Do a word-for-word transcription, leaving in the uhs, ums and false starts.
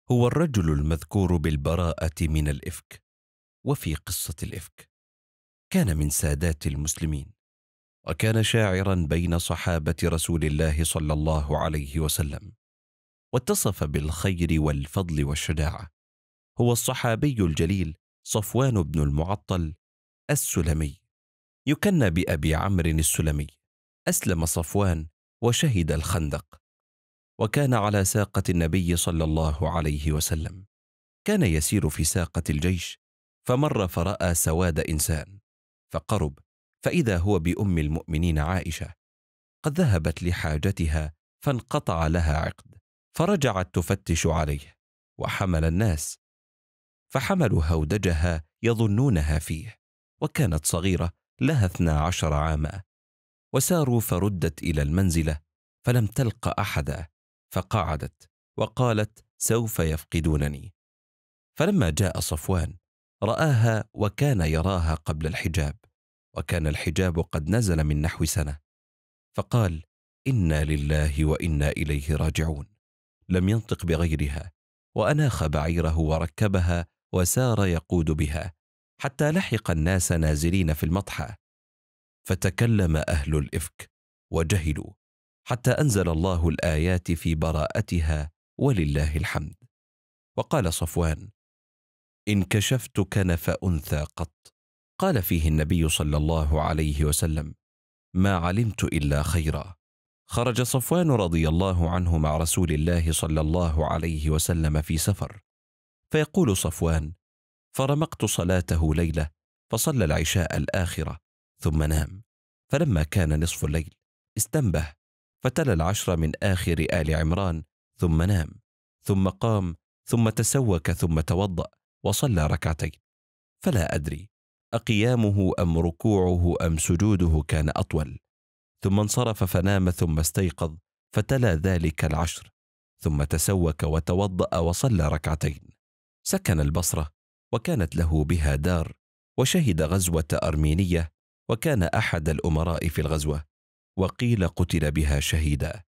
هو الرجل المذكور بالبراءة من الإفك. وفي قصة الإفك كان من سادات المسلمين، وكان شاعرا بين صحابة رسول الله صلى الله عليه وسلم، واتصف بالخير والفضل والشجاعة. هو الصحابي الجليل صفوان بن المعطل السلمي، يكنى بأبي عمرو السلمي. أسلم صفوان وشهد الخندق، وكان على ساقة النبي صلى الله عليه وسلم. كان يسير في ساقة الجيش، فمر فرأى سواد إنسان، فقرب فإذا هو بأم المؤمنين عائشة قد ذهبت لحاجتها فانقطع لها عقد، فرجعت تفتش عليه، وحمل الناس فحملوا هودجها يظنونها فيه، وكانت صغيرة لها اثنا عشر عاما. وساروا فردت إلى المنزلة فلم تلق أحدا، فقعدت وقالت سوف يفقدونني. فلما جاء صفوان رآها وكان يراها قبل الحجاب، وكان الحجاب قد نزل من نحو سنة، فقال إنا لله وإنا إليه راجعون. لم ينطق بغيرها، وأناخ بعيره وركبها وسار يقود بها حتى لحق الناس نازلين في المطحى، فتكلم أهل الإفك وجهلوا حتى أنزل الله الآيات في براءتها ولله الحمد. وقال صفوان إن كشفت كنف أنثى قط. قال فيه النبي صلى الله عليه وسلم ما علمت إلا خيرا. خرج صفوان رضي الله عنه مع رسول الله صلى الله عليه وسلم في سفر، فيقول صفوان فرمقت صلاته ليلة فصلى العشاء الآخرة ثم نام، فلما كان نصف الليل استنبه فتلا العشر من آخر آل عمران ثم نام، ثم قام ثم تسوك ثم توضأ وصلى ركعتين، فلا أدري أقيامه أم ركوعه أم سجوده كان أطول، ثم انصرف فنام ثم استيقظ فتلا ذلك العشر، ثم تسوك وتوضأ وصلى ركعتين. سكن البصرة، وكانت له بها دار، وشهد غزوة أرمينية، وكان أحد الأمراء في الغزوة، وقيل قتل بها شهيدا.